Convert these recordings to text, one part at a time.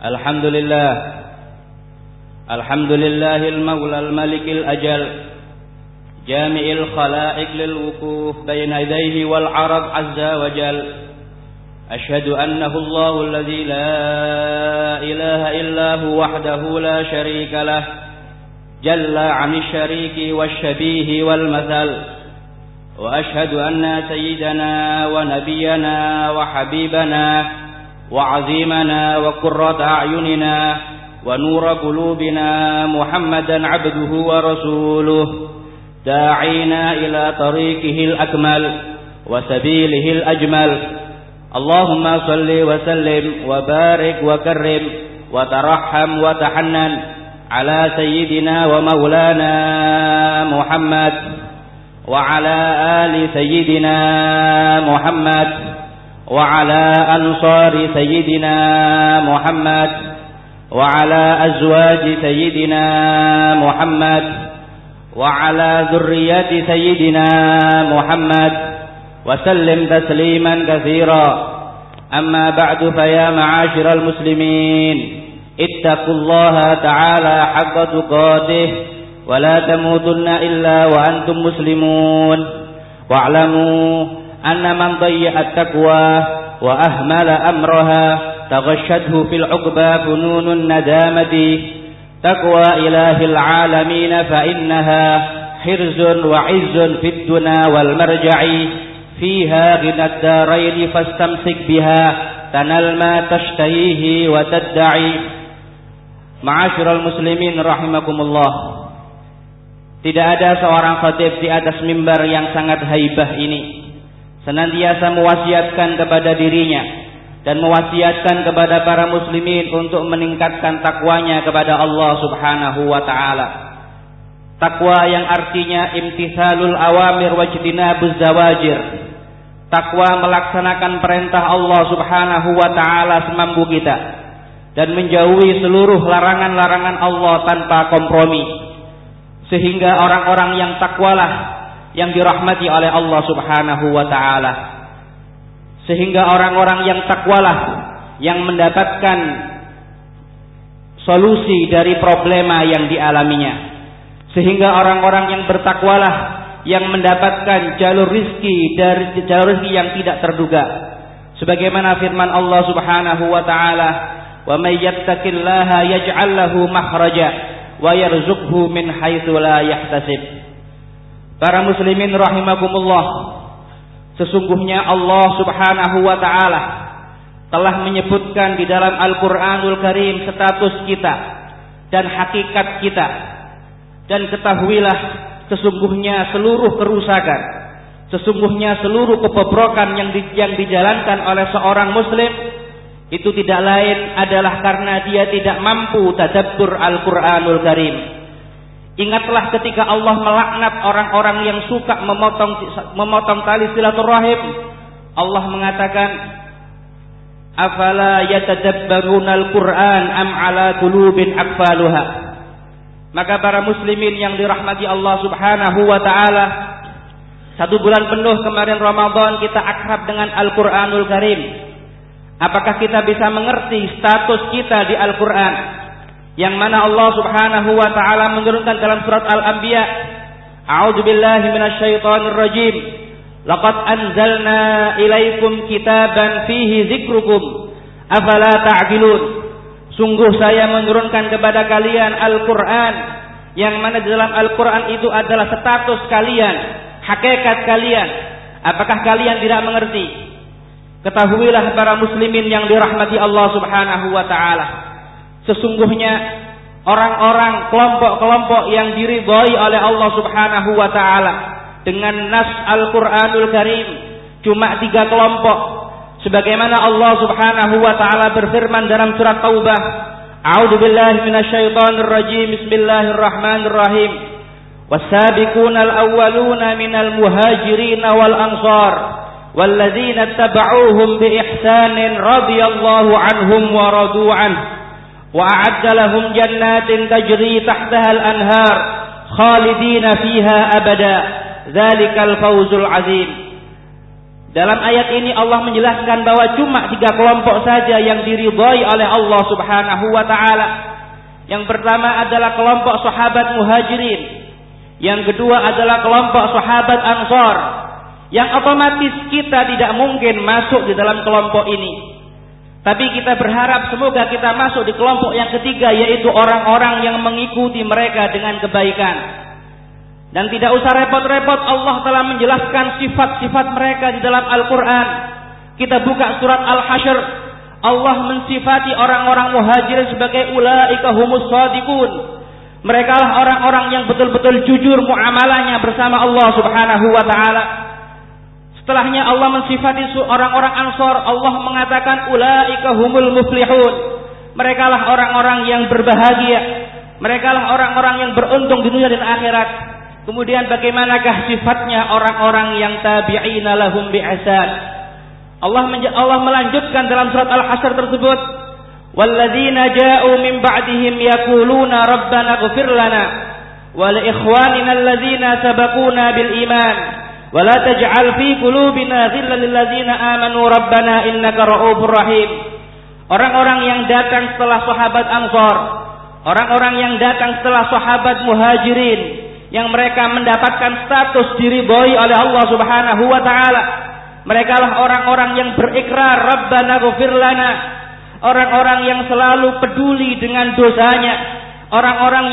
الحمد لله المولى الملك الأجل جامع الخلائق للوقوف بين يديه والعرض عز وجل. أشهد أنه الله الذي لا إله إلا هو وحده لا شريك له جل عن الشريك والشبيه والمثل. وأشهد أن سيدنا ونبينا وحبيبنا وعظيمنا وقرة أعيننا ونور قلوبنا محمدا عبده ورسوله داعينا إلى طريقه الأكمل وسبيله الأجمل. اللهم صل وسلم وبارك وكرم وترحم وتحنن على سيدنا ومولانا محمد وعلى آل سيدنا محمد وعلى أنصار سيدنا محمد وعلى أزواج سيدنا محمد وعلى ذرية سيدنا محمد وسلم تسليما كثيرا. أما بعد، فيا معاشر المسلمين اتقوا الله تعالى حق تقاته ولا تموتن إلا وأنتم مسلمون. واعلموا أن من ضيع التقوى وأهمل أمرها تغشته في العقبى فنون الندامة. تقوى إله العالمين فإنها حرز وعز في الدنا والمرجع فيها غنى الدارين فاستمسك بها تنال ما تشتهيه وتدعي. Ma'asyiral muslimin rahimakumullah. Tidak ada seorang khatib di atas mimbar yang sangat haibah ini senantiasa mewasiatkan kepada dirinya dan mewasiatkan kepada para muslimin untuk meningkatkan takwanya kepada Allah Subhanahu wa taala. Takwa yang artinya imtithalul awamir wajtinabuz zawajir. Takwa melaksanakan perintah Allah Subhanahu wa taala semampu kita dan menjauhi seluruh larangan-larangan Allah tanpa kompromi. Sehingga orang-orang yang takwalah yang dirahmati oleh Allah Subhanahu wa taala. Sehingga orang-orang yang takwalah yang mendapatkan solusi dari problema yang dialaminya. Sehingga orang-orang yang bertakwalah yang mendapatkan jalur rizki dari jalur rizki yang tidak terduga. Sebagaimana firman Allah Subhanahu wa taala, "Wa may yattaqillaha yaj'al lahu makhraja wa yarzuqhu min haitsu la yahtasib." Para muslimin rahimakumullah, sesungguhnya Allah Subhanahu wa taala telah menyebutkan di dalam Al-Qur'anul Karim status kita dan hakikat kita. Dan ketahuilah, sesungguhnya seluruh kerusakan, sesungguhnya seluruh kebobrokan yang dijalankan oleh seorang muslim itu tidak lain adalah karena dia tidak mampu tadabbur Al-Qur'anul Karim. Ingatlah ketika Allah melaknat orang-orang yang suka memotong tali silaturahim. Allah mengatakan, "Afala yatadabbarunal Qur'an am ala qulubin aqfaluha." Maka para muslimin yang dirahmati Allah Subhanahu wa taala, 1 bulan penuh kemarin Ramadan kita akrab dengan Al-Qur'anul Karim. Apakah kita bisa mengerti status kita di Al-Qur'an? Yang mana Allah Subhanahu wa taala menurunkan dalam surat Al-Anbiya, "A'udzu billahi minasyaitonir rajim. Laqad anzalna ilaikum kitaban fihi dzikrukum. Afala ta'qilun." Sungguh saya menurunkan kepada kalian Al-Qur'an yang mana di dalam Al-Qur'an itu adalah status kalian, hakikat kalian. Apakah kalian tidak mengerti? Ketahuilah para muslimin yang dirahmati Allah Subhanahu wa taala, sesungguhnya orang-orang kelompok-kelompok yang diridhai oleh Allah Subhanahu wa taala dengan nas Al-Qur'anul Karim cuma 3 kelompok. Sebagaimana Allah Subhanahu wa taala berfirman dalam surat Taubah, "A'udzu billahi minasyaitonir rajim. Bismillahirrahmanirrahim. Was-sabiqunal awwaluna minal muhajirin wal ansar walladzina ittaba'uuhum bi ihsanin radhiyallahu anhum wa radu anhu. وأعد لهم جنات تجري تحتها الأنهار خالدين فيها أبدا ذلك الفوز العظيم." Dalam ayat ini Allah menjelaskan bahwa cuma 3 kelompok saja yang diridhai oleh Allah Subhanahu wa taala. Yang pertama adalah kelompok sahabat Muhajirin. Yang kedua adalah kelompok sahabat Ansar. Yang otomatis kita tidak mungkin masuk di dalam kelompok ini. Tapi kita berharap semoga kita masuk di kelompok yang ketiga, yaitu orang-orang yang mengikuti mereka dengan kebaikan. Dan tidak usah repot-repot, Allah telah menjelaskan sifat-sifat mereka di dalam Al-Quran. Kita buka surat Al-Hasyr. Allah mensifati orang-orang Muhajirin sebagai ulaika humus shadiqun. Mereka lah orang-orang yang betul-betul jujur muamalahnya bersama Allah Subhanahu wa taala. Setelahnya Allah mensifati orang-orang Ansar. Allah mengatakan ulaika humul muflihun. Mereka lah orang-orang yang berbahagia. Mereka lah orang-orang yang beruntung di dunia dan akhirat. Kemudian bagaimanakah sifatnya orang-orang yang tabi'ina lahum bi'ihsan? Allah melanjutkan dalam surat Al-Hasyr tersebut, walladzina ja'u min ba'dihim yaquluna rabbana ighfir lana wa li ikhwanina alladzina sabaquna bil iman wa la taj'al fi qulubina ghillan lil ladzina amanu rabbana innaka ra'ufur rahim. Orang-orang yang datang setelah sahabat Ansar, orang-orang yang datang setelah sahabat Muhajirin, yang mereka mendapatkan status diridhai oleh Allah Subhanahu wa taala. Mereka lah orang-orang yang berikrar Rabbana ighfir lana, orang-orang yang selalu peduli dengan dosanya, orang-orang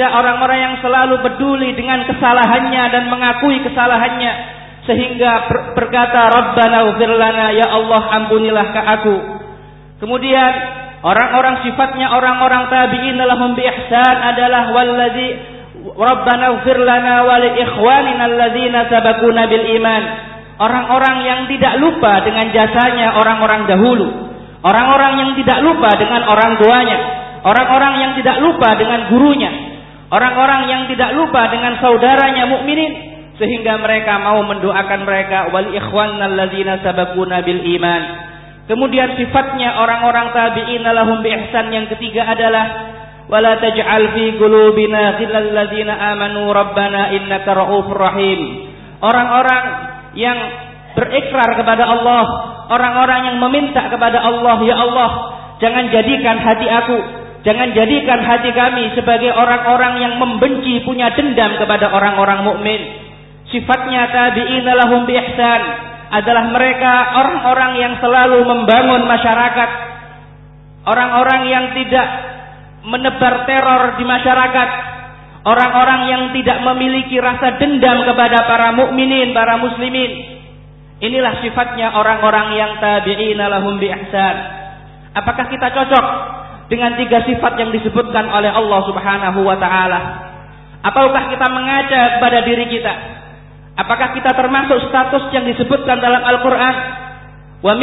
yang selalu peduli dengan kesalahannya dan mengakui kesalahannya, sehingga berkata Rabbana ighfir lana, ya Allah ampunilah ke aku. Kemudian orang-orang sifatnya orang-orang tabi'in lahum bi ihsan adalah wallazi Rabbana ighfir lana wa li ikhwanina alladzina sabaquna bil iman. Orang-orang yang tidak lupa dengan jasanya orang-orang dahulu. Orang-orang yang tidak lupa dengan orang tuanya. Orang-orang yang tidak lupa dengan gurunya. Orang-orang yang tidak lupa dengan saudaranya mukminin, sehingga mereka mau mendoakan mereka wal ikhwanina alladzina sabaquna bil iman. Kemudian sifatnya orang-orang tabi'in lahum bi ihsan yang ketiga adalah wala taj'al fi qulubina ghillal ladzina amanu rabbana innaka ra'ufur rahim. Orang-orang yang berikrar kepada Allah, orang-orang yang meminta kepada Allah, ya Allah, jangan jadikan hati aku, jangan jadikan hati kami sebagai orang-orang yang membenci, punya dendam kepada orang-orang mukmin. Sifatnya tabi'in lahum bi ihsan adalah mereka orang-orang yang selalu membangun masyarakat, orang-orang yang tidak menebar teror di masyarakat, orang-orang yang tidak memiliki rasa dendam kepada para mukminin, para muslimin. Inilah sifatnya orang-orang yang tabi'ina lahum bi ihsan. Apakah kita cocok dengan 3 sifat yang disebutkan oleh Allah Subhanahu wa taala? Ataukah kita mengaca kepada diri kita? Apakah kita termasuk status yang disebutkan dalam Al-Qur'an? Wa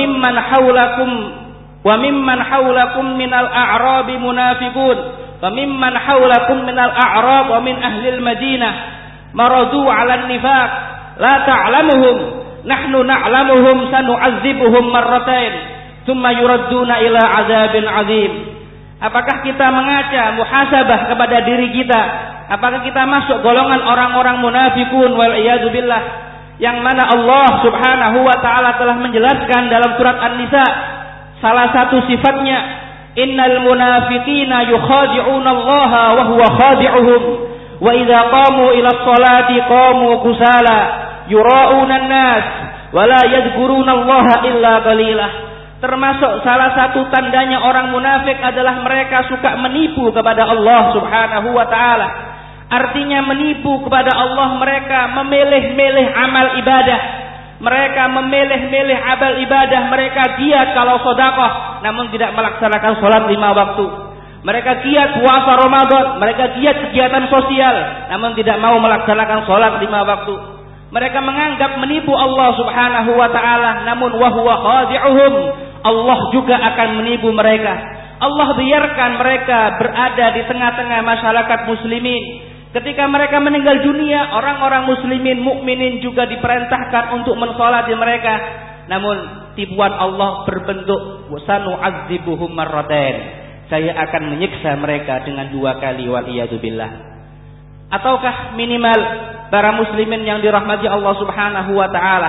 mimman haulakum minal a'rabi munafiqun wa mimman haulakum minal a'rab wa min ahlil madinah maradu 'alan nifaq la ta'lamuhum nahnu na'lamuhum sanu'adzibuhum marratain thumma yuradduna ila 'adzabin 'adzim. Apakah kita mengaca muhasabah kepada diri kita? Apakah kita masuk golongan orang-orang munafikun wal iyadu billah, yang mana Allah Subhanahu wa taala telah menjelaskan dalam surat An-Nisa salah satu sifatnya, innal munafiqina yukhadi'una Allah wa huwa khadi'uhum wa idza qamu ila sholati qamu kusala yura'una an-nas wa la yadhkuruna Allah illa qalilah. Termasuk salah satu tandanya orang munafik adalah mereka suka menipu kepada Allah Subhanahu wa taala. Artinya menipu kepada Allah, mereka memilih-milih amal ibadah. Mereka memilih-milih amal ibadah. Mereka giat kalau sedekah namun tidak melaksanakan salat 5 waktu. Mereka giat puasa Ramadan, mereka giat kegiatan sosial namun tidak mau melaksanakan salat 5 waktu. Mereka menganggap menipu Allah Subhanahu wa taala, namun wa huwa khadi'uhum. Allah juga akan menipu mereka. Allah biarkan mereka berada di tengah-tengah masyarakat muslimin. Ketika mereka meninggal dunia, orang-orang muslimin mukminin juga diperintahkan untuk mensolati mereka. Namun tipuan Allah berbentuk sanu'adzibuhum marratain. Saya akan menyiksa mereka dengan 2 kali wal iyadu billah. Ataukah minimal para muslimin yang dirahmati Allah Subhanahu wa taala,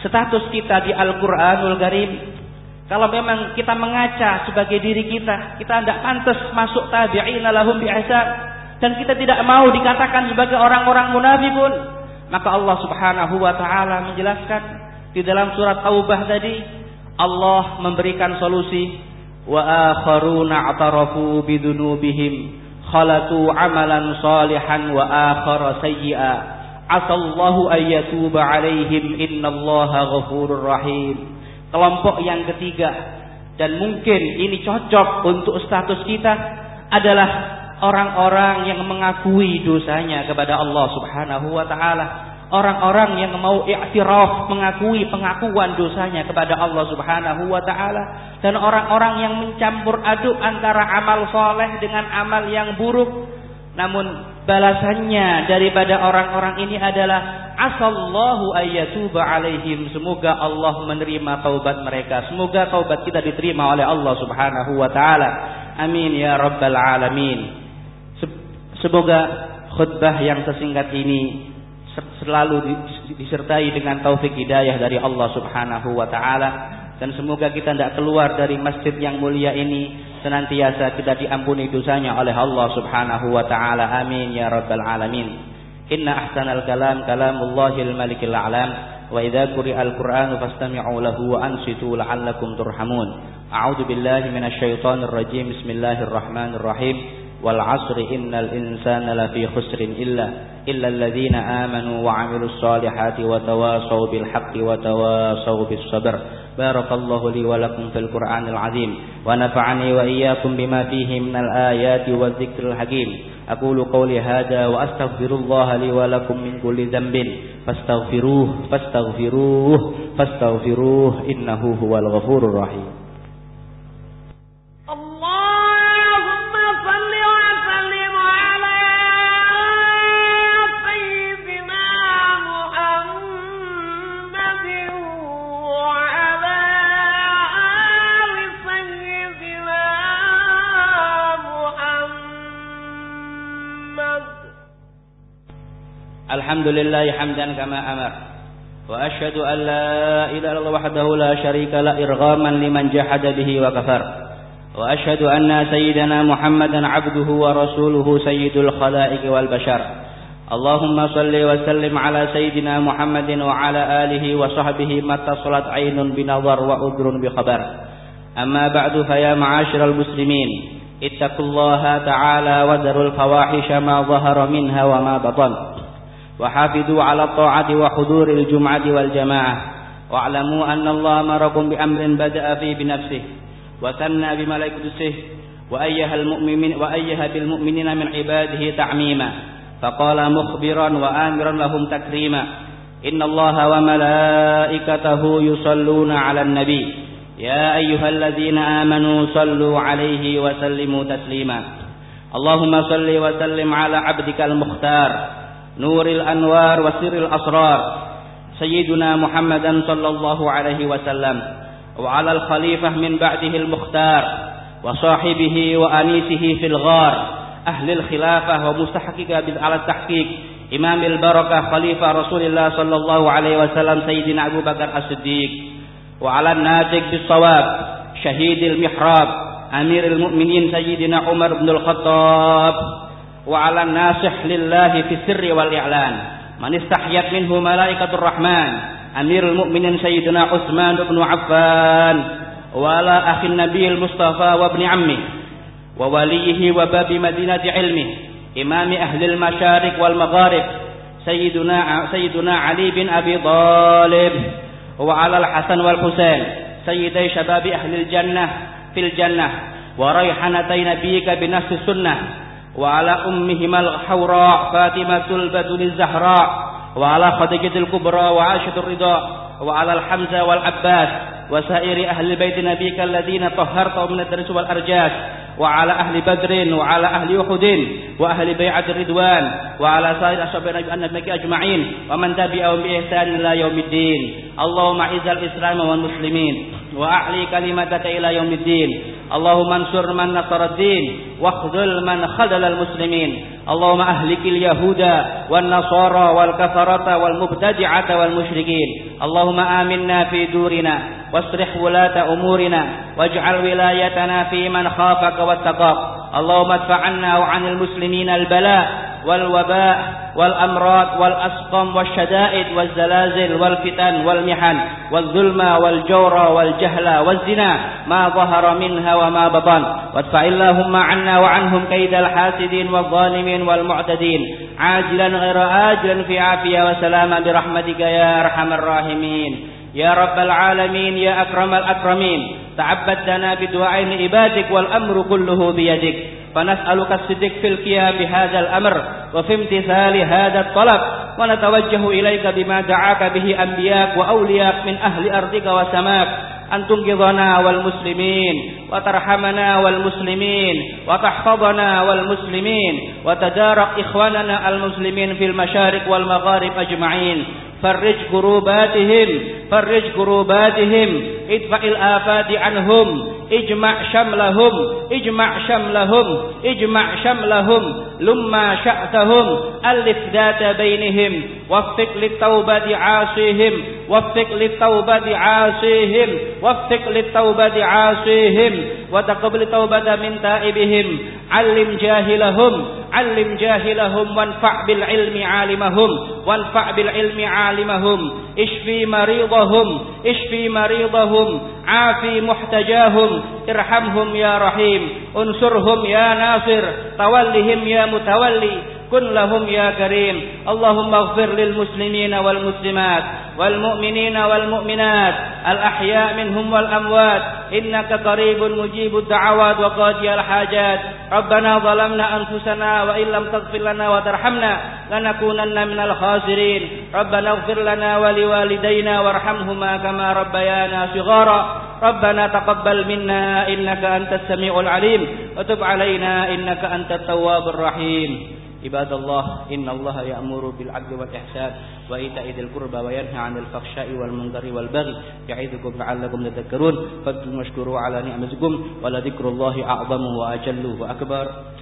status kita di Al-Qur'anul Karim. Kalau memang kita mengaca sebagai diri kita tidak pantas masuk tabi'ina lahum bi ihsan, dan kita tidak mau dikatakan sebagai orang-orang munafikun, maka Allah Subhanahu wa taala menjelaskan di dalam surat Taubah tadi, Allah memberikan solusi, wa akharuna atarafu bidunubihim khalatu amalan salihan wa akhara sayyi'a asallahu ayyatuba alaihim innallaha ghafurur rahim. Kelompok yang ketiga, dan mungkin ini cocok untuk status kita, adalah orang-orang yang mengakui dosanya kepada Allah Subhanahu wa taala. Orang-orang yang mau i'tiraf, mengakui pengakuan dosanya kepada Allah Subhanahu wa taala, dan orang-orang yang mencampur aduk antara amal soleh dengan amal yang buruk. Namun balasannya daripada orang-orang ini adalah asallahu ayyatuba alaihim, semoga Allah menerima taubat mereka, semoga taubat kita diterima oleh Allah Subhanahu wa taala. Amin ya rabbal alamin. Semoga khutbah yang sesingkat ini selalu disertai dengan taufik hidayah dari Allah Subhanahu wa taala, dan semoga kita tidak keluar dari masjid yang mulia ini senantiasa kita diampuni dosanya oleh Allah Subhanahu wa taala. Amin ya rabbal alamin. Inna ahsanal kalam kalamullahil malikil a'lam, wa idza quri'al qur'anu fastami'u lahu wa ansitu la'allakum turhamun. A'udzu billahi minasyaitonir rajim. Bismillahirrahmanirrahim. Wal 'asri innal insana lafi khusrin illa alladziina aamanu wa 'amilus solihati wa tawashaw bil haqqi wa tawashaw bis sabr. Barakallahu li wa lakum fil Qur'anil 'azim wa nafa'ani wa iyyakum bima fihi minal ayati wadh-dhikril hakim. Aqulu qawli hadha wa astaghfirullaha li wa lakum min kulli dhanbin fastaghfiruh innahu huwal ghafurur rahim. Alhamdulillah hamdan kama amar, wa asyhadu an la ilaha illallah wahdahu la syarika la irghaman liman jahada bihi wa kafar, wa asyhadu anna sayyidana Muhammadan abduhu wa rasuluhu sayyidul khalaiqi wal bashar. Allahumma salli wa sallim ala sayyidina Muhammadin wa ala alihi wa sahbihi mattasalat aynun binadhar wa udrun bi khabar. Amma ba'du, fa ya ma'asyiral muslimin, ittaqullaha ta'ala wa darul fawahisha ma dhahara minha wa ma batan. وحافظوا على الطاعة وحضور الجمعة والجماعة واعلموا أن الله أمركم بأمر بدأ فيه بنفسه وثنى بملائكته وأيها بالمؤمنين من عباده تعميما، فقال مخبرا وآمرا لهم تكريما: إن الله وملائكته يصلون على النبي يا أيها الذين آمنوا صلوا عليه وسلموا تسليما. اللهم صل وسلم على عبدك المختار نور الأنوار وسر الأسرار سيدنا محمدا صلى الله عليه وسلم، وعلى الخليفة من بعده المختار وصاحبه وأنيسه في الغار أهل الخلافة ومستحقق على التحقيق إمام البركة خليفة رسول الله صلى الله عليه وسلم سيدنا أبو بكر الصديق، وعلى الناطق بالصواب شهيد المحراب أمير المؤمنين سيدنا عمر بن الخطاب، وعلى الناصح لله في السر والإعلان من استحيت منه ملائكة الرحمن أمير المؤمنين سيدنا عثمان بن عفان، وعلى أخي النبي المصطفى وابن عمه ووليه وباب مدينة علمه إمام أهل المشارق والمغارب سيدنا علي بن أبي طالب، وعلى الحسن والحسين سيدي شباب أهل الجنة في الجنة وريحانتي نبيك بنفس السنة، وعلى أمهما الحوراء فاطمة البتول الزهراء، وعلى خديجة الكبرى وعائشة الرضا، وعلى الحمزة والعباس وسائر أهل بيت نبيك الذين طهرتهم من الدنس والأرجاس، وعلى أهل بدر وعلى أهل أحد وأهل بيعة الرضوان، وعلى سائر أصحاب النبي أجمعين ومن تبعهم بإحسان إلى يوم الدين. اللهم أعز الإسلام والمسلمين وأعلي كلمتك إلى يوم الدين. اللهم انصر من نصر الدين واخذل من خذل المسلمين اللهم أهلك اليهود والنصارى والكفرة والمبتدعة والمشركين اللهم آمنا في دورنا واصلح ولاة أمورنا واجعل ولايتنا في من خافك واتقاك اللهم ادفع عنا وعن المسلمين البلاء والوباء والأمراض والأسقم والشدائد والزلازل والفتن والمحن والظلم والجور والجهل والزنا ما ظهر منها وما بطن وادفع اللهم عنا وعنهم كيد الحاسدين والظالمين والمعتدين عاجلا غير آجلا في عافية وسلامة برحمتك يا أرحم الراحمين يا رب العالمين يا أكرم الأكرمين تعبدنا بدعاء عبادك والأمر كله بيدك فنسألك الصدق في القيام بهذا الأمر وفي امتثال هذا الطلب ونتوجه إليك بما دعاك به أنبياك وأولياك من أهل أرضك وسماك أن تنقذنا والمسلمين وترحمنا والمسلمين وتحفظنا والمسلمين وتدارك إخواننا المسلمين في المشارق والمغارب أجمعين فرج كروباتهم ادفع الآفات عنهم اجمع شملهم لما شأتهم ألف ذات بينهم وفق للتوبة عاصيهم وتقبل توبة من تائبهم علم جاهلهم وانفع بالعلم عالمهم اشفي مريضهم عافي محتجاهم ارحمهم يا رحيم انصرهم يا ناصر تولهم يا متولي كن لهم يا كريم اللهم اغفر للمسلمين والمسلمات والمؤمنين والمؤمنات الأحياء منهم والأموات إنك قريب مجيب الدعوات وقاضي الحاجات ربنا ظلمنا أنفسنا وإن لم تغفر لنا وترحمنا لنكونن من الخاسرين ربنا اغفر لنا ولوالدينا وارحمهما كما ربيانا صغارا ربنا تقبل منا إنك أنت السميع العليم وتب علينا إنك أنت التواب الرحيم عباد الله إن الله يأمر بالعدل والإحسان وإيتاء ذي القربى وينهى عن الفحشاء والمنكر والبغي يعظكم لعلكم تذكرون فاذكروا واشكروا على نعمتكم ولذكر الله أعظم وأجل وأكبر